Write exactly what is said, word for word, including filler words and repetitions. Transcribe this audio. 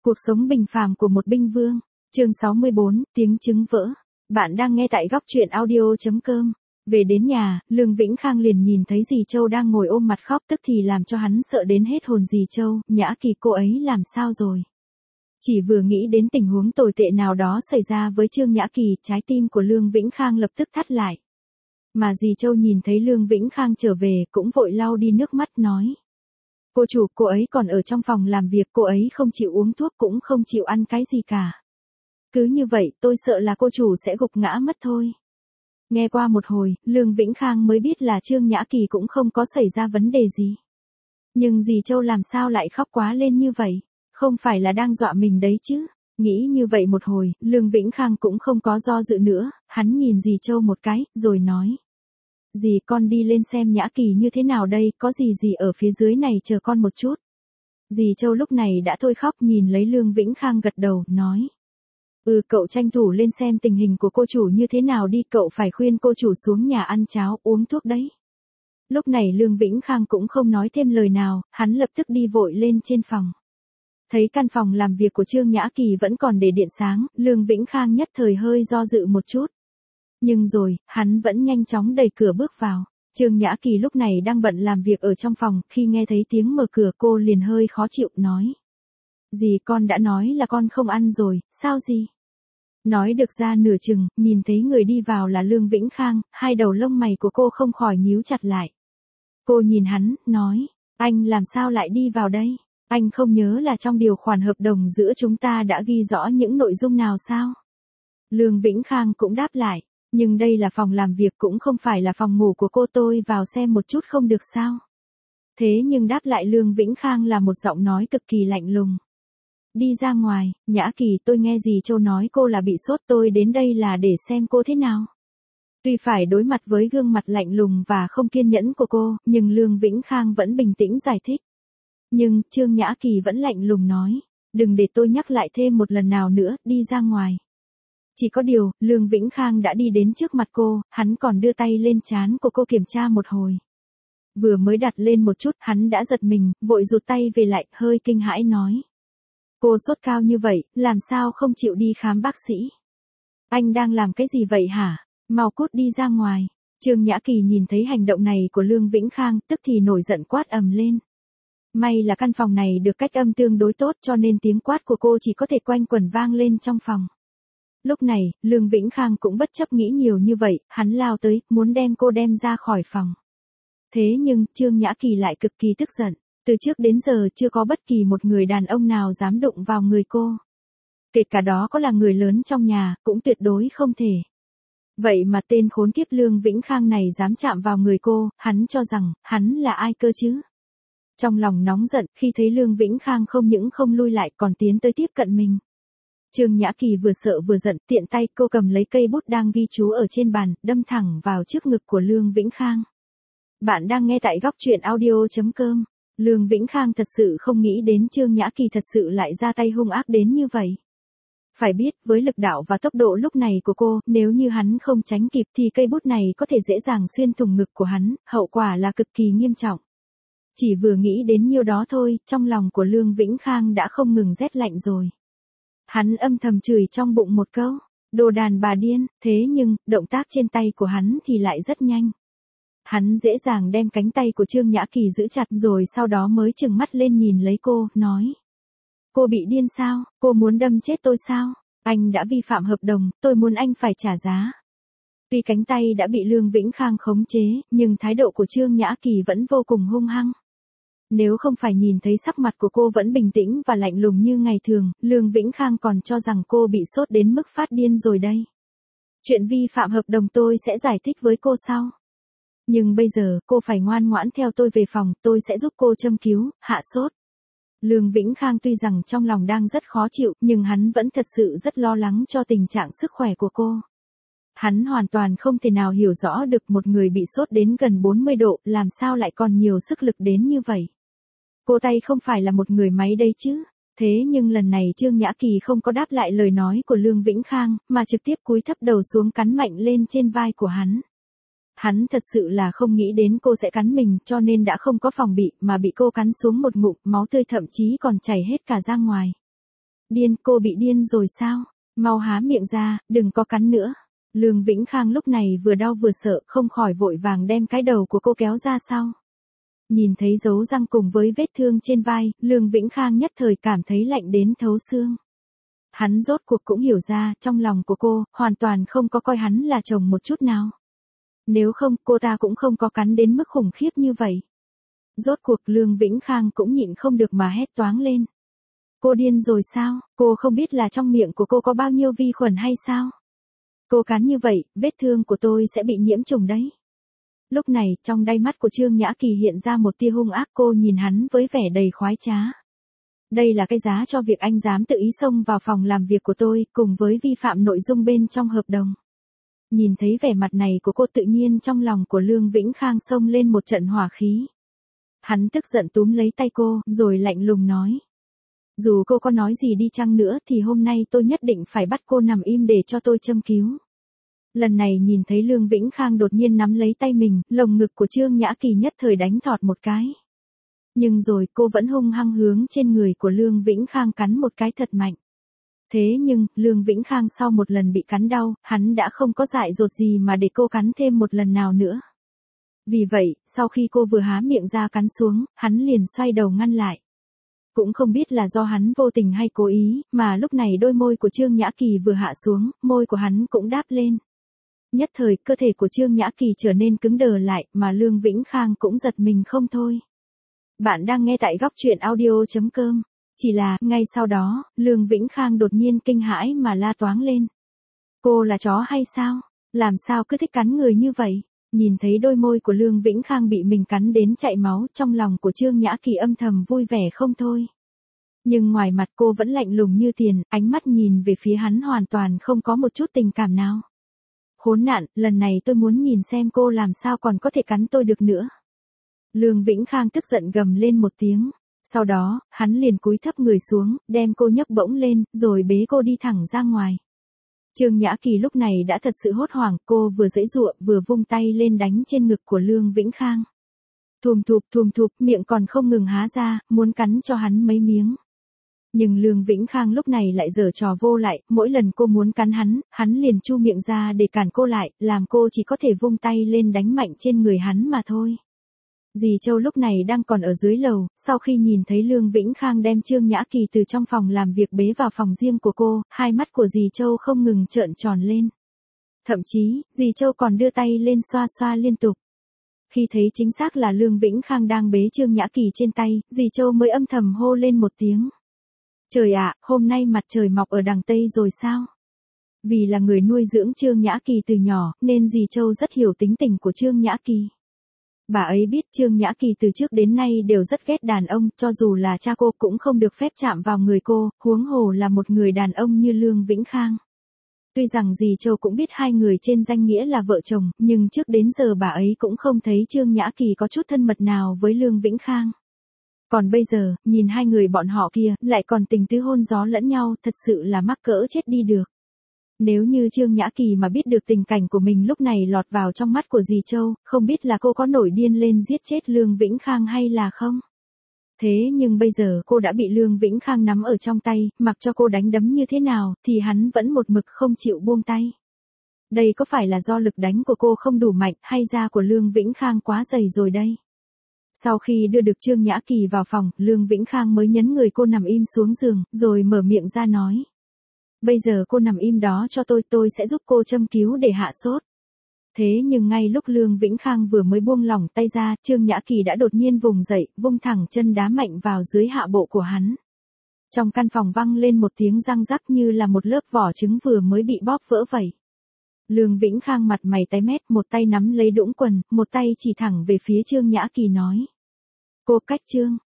Cuộc sống bình phàm của một binh vương. Chương sáu mươi bốn, tiếng trứng vỡ. Bạn đang nghe tại góc truyện audio chấm com. Về đến nhà, Lương Vĩnh Khang liền nhìn thấy dì Châu đang ngồi ôm mặt khóc, tức thì làm cho hắn sợ đến hết hồn. Dì Châu, Nhã Kỳ cô ấy làm sao rồi? Chỉ vừa nghĩ đến tình huống tồi tệ nào đó xảy ra với Trương Nhã Kỳ, trái tim của Lương Vĩnh Khang lập tức thắt lại. Mà dì Châu nhìn thấy Lương Vĩnh Khang trở về, cũng vội lau đi nước mắt nói. Cô chủ, cô ấy còn ở trong phòng làm việc, cô ấy không chịu uống thuốc cũng không chịu ăn cái gì cả. Cứ như vậy, tôi sợ là cô chủ sẽ gục ngã mất thôi. Nghe qua một hồi, Lương Vĩnh Khang mới biết là Trương Nhã Kỳ cũng không có xảy ra vấn đề gì. Nhưng dì Châu làm sao lại khóc quá lên như vậy? Không phải là đang dọa mình đấy chứ? Nghĩ như vậy một hồi, Lương Vĩnh Khang cũng không có do dự nữa, hắn nhìn dì Châu một cái, rồi nói. Dì, con đi lên xem Nhã Kỳ như thế nào đây, có gì dì ở phía dưới này chờ con một chút. Dì Châu lúc này đã thôi khóc, nhìn lấy Lương Vĩnh Khang gật đầu, nói. Ừ, cậu tranh thủ lên xem tình hình của cô chủ như thế nào đi, cậu phải khuyên cô chủ xuống nhà ăn cháo, uống thuốc đấy. Lúc này Lương Vĩnh Khang cũng không nói thêm lời nào, hắn lập tức đi vội lên trên phòng. Thấy căn phòng làm việc của Trương Nhã Kỳ vẫn còn để điện sáng, Lương Vĩnh Khang nhất thời hơi do dự một chút. Nhưng rồi, hắn vẫn nhanh chóng đẩy cửa bước vào. Trương Nhã Kỳ lúc này đang bận làm việc ở trong phòng, khi nghe thấy tiếng mở cửa cô liền hơi khó chịu, nói. Dì, con đã nói là con không ăn rồi, sao dì? Nói được ra nửa chừng, nhìn thấy người đi vào là Lương Vĩnh Khang, hai đầu lông mày của cô không khỏi nhíu chặt lại. Cô nhìn hắn, nói, anh làm sao lại đi vào đây? Anh không nhớ là trong điều khoản hợp đồng giữa chúng ta đã ghi rõ những nội dung nào sao? Lương Vĩnh Khang cũng đáp lại, nhưng đây là phòng làm việc cũng không phải là phòng ngủ của cô, tôi vào xem một chút không được sao? Thế nhưng đáp lại Lương Vĩnh Khang là một giọng nói cực kỳ lạnh lùng. Đi ra ngoài, Nhã Kỳ, tôi nghe dì Châu nói cô là bị sốt, tôi đến đây là để xem cô thế nào. Tuy phải đối mặt với gương mặt lạnh lùng và không kiên nhẫn của cô, nhưng Lương Vĩnh Khang vẫn bình tĩnh giải thích. Nhưng, Trương Nhã Kỳ vẫn lạnh lùng nói, đừng để tôi nhắc lại thêm một lần nào nữa, đi ra ngoài. Chỉ có điều, Lương Vĩnh Khang đã đi đến trước mặt cô, hắn còn đưa tay lên trán của cô kiểm tra một hồi. Vừa mới đặt lên một chút, hắn đã giật mình, vội rụt tay về lại, hơi kinh hãi nói. Cô sốt cao như vậy, làm sao không chịu đi khám bác sĩ? Anh đang làm cái gì vậy hả? Mau cút đi ra ngoài. Trương Nhã Kỳ nhìn thấy hành động này của Lương Vĩnh Khang, tức thì nổi giận quát ầm lên. May là căn phòng này được cách âm tương đối tốt cho nên tiếng quát của cô chỉ có thể quanh quẩn vang lên trong phòng. Lúc này, Lương Vĩnh Khang cũng bất chấp nghĩ nhiều như vậy, hắn lao tới, muốn đem cô đem ra khỏi phòng. Thế nhưng, Trương Nhã Kỳ lại cực kỳ tức giận. Từ trước đến giờ chưa có bất kỳ một người đàn ông nào dám đụng vào người cô. Kể cả đó có là người lớn trong nhà, cũng tuyệt đối không thể. Vậy mà tên khốn kiếp Lương Vĩnh Khang này dám chạm vào người cô, hắn cho rằng, hắn là ai cơ chứ? Trong lòng nóng giận, khi thấy Lương Vĩnh Khang không những không lui lại còn tiến tới tiếp cận mình. Trương Nhã Kỳ vừa sợ vừa giận, tiện tay cô cầm lấy cây bút đang ghi chú ở trên bàn, đâm thẳng vào trước ngực của Lương Vĩnh Khang. Bạn đang nghe tại góc truyện audio chấm com. Lương Vĩnh Khang thật sự không nghĩ đến Trương Nhã Kỳ thật sự lại ra tay hung ác đến như vậy. Phải biết, với lực đạo và tốc độ lúc này của cô, nếu như hắn không tránh kịp thì cây bút này có thể dễ dàng xuyên thủng ngực của hắn, hậu quả là cực kỳ nghiêm trọng. Chỉ vừa nghĩ đến nhiêu đó thôi, trong lòng của Lương Vĩnh Khang đã không ngừng rét lạnh rồi. Hắn âm thầm chửi trong bụng một câu, đồ đàn bà điên, thế nhưng, động tác trên tay của hắn thì lại rất nhanh. Hắn dễ dàng đem cánh tay của Trương Nhã Kỳ giữ chặt rồi sau đó mới trừng mắt lên nhìn lấy cô, nói. Cô bị điên sao, cô muốn đâm chết tôi sao? Anh đã vi phạm hợp đồng, tôi muốn anh phải trả giá. Tuy cánh tay đã bị Lương Vĩnh Khang khống chế, nhưng thái độ của Trương Nhã Kỳ vẫn vô cùng hung hăng. Nếu không phải nhìn thấy sắc mặt của cô vẫn bình tĩnh và lạnh lùng như ngày thường, Lương Vĩnh Khang còn cho rằng cô bị sốt đến mức phát điên rồi đây. Chuyện vi phạm hợp đồng tôi sẽ giải thích với cô sau. Nhưng bây giờ, cô phải ngoan ngoãn theo tôi về phòng, tôi sẽ giúp cô châm cứu, hạ sốt. Lương Vĩnh Khang tuy rằng trong lòng đang rất khó chịu, nhưng hắn vẫn thật sự rất lo lắng cho tình trạng sức khỏe của cô. Hắn hoàn toàn không thể nào hiểu rõ được một người bị sốt đến gần bốn mươi độ, làm sao lại còn nhiều sức lực đến như vậy. Cô tay không phải là một người máy đây chứ. Thế nhưng lần này Trương Nhã Kỳ không có đáp lại lời nói của Lương Vĩnh Khang, mà trực tiếp cúi thấp đầu xuống cắn mạnh lên trên vai của hắn. Hắn thật sự là không nghĩ đến cô sẽ cắn mình, cho nên đã không có phòng bị, mà bị cô cắn xuống một ngụm, máu tươi thậm chí còn chảy hết cả ra ngoài. Điên, cô bị điên rồi sao? Mau há miệng ra, đừng có cắn nữa. Lương Vĩnh Khang lúc này vừa đau vừa sợ, không khỏi vội vàng đem cái đầu của cô kéo ra sau. Nhìn thấy dấu răng cùng với vết thương trên vai, Lương Vĩnh Khang nhất thời cảm thấy lạnh đến thấu xương. Hắn rốt cuộc cũng hiểu ra, trong lòng của cô, hoàn toàn không có coi hắn là chồng một chút nào. Nếu không, cô ta cũng không có cắn đến mức khủng khiếp như vậy. Rốt cuộc Lương Vĩnh Khang cũng nhịn không được mà hét toáng lên. Cô điên rồi sao? Cô không biết là trong miệng của cô có bao nhiêu vi khuẩn hay sao? Cô cắn như vậy, vết thương của tôi sẽ bị nhiễm trùng đấy. Lúc này, trong đáy mắt của Trương Nhã Kỳ hiện ra một tia hung ác, cô nhìn hắn với vẻ đầy khoái trá. Đây là cái giá cho việc anh dám tự ý xông vào phòng làm việc của tôi, cùng với vi phạm nội dung bên trong hợp đồng. Nhìn thấy vẻ mặt này của cô tự nhiên trong lòng của Lương Vĩnh Khang xông lên một trận hỏa khí. Hắn tức giận túm lấy tay cô, rồi lạnh lùng nói. Dù cô có nói gì đi chăng nữa thì hôm nay tôi nhất định phải bắt cô nằm im để cho tôi châm cứu. Lần này nhìn thấy Lương Vĩnh Khang đột nhiên nắm lấy tay mình, lồng ngực của Trương Nhã Kỳ nhất thời đánh thọt một cái. Nhưng rồi cô vẫn hung hăng hướng trên người của Lương Vĩnh Khang cắn một cái thật mạnh. Thế nhưng, Lương Vĩnh Khang sau một lần bị cắn đau, hắn đã không có dại dột gì mà để cô cắn thêm một lần nào nữa. Vì vậy, sau khi cô vừa há miệng ra cắn xuống, hắn liền xoay đầu ngăn lại. Cũng không biết là do hắn vô tình hay cố ý, mà lúc này đôi môi của Trương Nhã Kỳ vừa hạ xuống, môi của hắn cũng đáp lên. Nhất thời, cơ thể của Trương Nhã Kỳ trở nên cứng đờ lại, mà Lương Vĩnh Khang cũng giật mình không thôi. Bạn đang nghe tại góc truyện audio chấm com. Chỉ là, ngay sau đó, Lương Vĩnh Khang đột nhiên kinh hãi mà la toáng lên. Cô là chó hay sao? Làm sao cứ thích cắn người như vậy? Nhìn thấy đôi môi của Lương Vĩnh Khang bị mình cắn đến chảy máu, trong lòng của Trương Nhã Kỳ âm thầm vui vẻ không thôi. Nhưng ngoài mặt cô vẫn lạnh lùng như tiền, ánh mắt nhìn về phía hắn hoàn toàn không có một chút tình cảm nào. Khốn nạn, lần này tôi muốn nhìn xem cô làm sao còn có thể cắn tôi được nữa. Lương Vĩnh Khang tức giận gầm lên một tiếng. Sau đó, hắn liền cúi thấp người xuống, đem cô nhấc bổng lên, rồi bế cô đi thẳng ra ngoài. Trương Nhã Kỳ lúc này đã thật sự hốt hoảng, cô vừa giãy giụa vừa vung tay lên đánh trên ngực của Lương Vĩnh Khang. Thùm thụp thùm thụp, miệng còn không ngừng há ra, muốn cắn cho hắn mấy miếng. Nhưng Lương Vĩnh Khang lúc này lại giở trò vô lại, mỗi lần cô muốn cắn hắn, hắn liền chu miệng ra để cản cô lại, làm cô chỉ có thể vung tay lên đánh mạnh trên người hắn mà thôi. Dì Châu lúc này đang còn ở dưới lầu, sau khi nhìn thấy Lương Vĩnh Khang đem Trương Nhã Kỳ từ trong phòng làm việc bế vào phòng riêng của cô, hai mắt của dì Châu không ngừng trợn tròn lên. Thậm chí, dì Châu còn đưa tay lên xoa xoa liên tục. Khi thấy chính xác là Lương Vĩnh Khang đang bế Trương Nhã Kỳ trên tay, dì Châu mới âm thầm hô lên một tiếng. Trời ạ, hôm nay mặt trời mọc ở đằng Tây rồi sao? Vì là người nuôi dưỡng Trương Nhã Kỳ từ nhỏ, nên dì Châu rất hiểu tính tình của Trương Nhã Kỳ. Bà ấy biết Trương Nhã Kỳ từ trước đến nay đều rất ghét đàn ông, cho dù là cha cô cũng không được phép chạm vào người cô, huống hồ là một người đàn ông như Lương Vĩnh Khang. Tuy rằng dì Châu cũng biết hai người trên danh nghĩa là vợ chồng, nhưng trước đến giờ bà ấy cũng không thấy Trương Nhã Kỳ có chút thân mật nào với Lương Vĩnh Khang. Còn bây giờ, nhìn hai người bọn họ kia, lại còn tình tứ hôn gió lẫn nhau, thật sự là mắc cỡ chết đi được. Nếu như Trương Nhã Kỳ mà biết được tình cảnh của mình lúc này lọt vào trong mắt của dì Châu, không biết là cô có nổi điên lên giết chết Lương Vĩnh Khang hay là không? Thế nhưng bây giờ cô đã bị Lương Vĩnh Khang nắm ở trong tay, mặc cho cô đánh đấm như thế nào, thì hắn vẫn một mực không chịu buông tay. Đây có phải là do lực đánh của cô không đủ mạnh, hay da của Lương Vĩnh Khang quá dày rồi đây? Sau khi đưa được Trương Nhã Kỳ vào phòng, Lương Vĩnh Khang mới nhấn người cô nằm im xuống giường, rồi mở miệng ra nói. Bây giờ cô nằm im đó cho tôi, tôi sẽ giúp cô châm cứu để hạ sốt. Thế nhưng ngay lúc Lương Vĩnh Khang vừa mới buông lỏng tay ra, Trương Nhã Kỳ đã đột nhiên vùng dậy, vung thẳng chân đá mạnh vào dưới hạ bộ của hắn. Trong căn phòng vang lên một tiếng răng rắc như là một lớp vỏ trứng vừa mới bị bóp vỡ vậy. Lương Vĩnh Khang mặt mày tái mét, một tay nắm lấy đũng quần, một tay chỉ thẳng về phía Trương Nhã Kỳ nói. Cô cách Trương,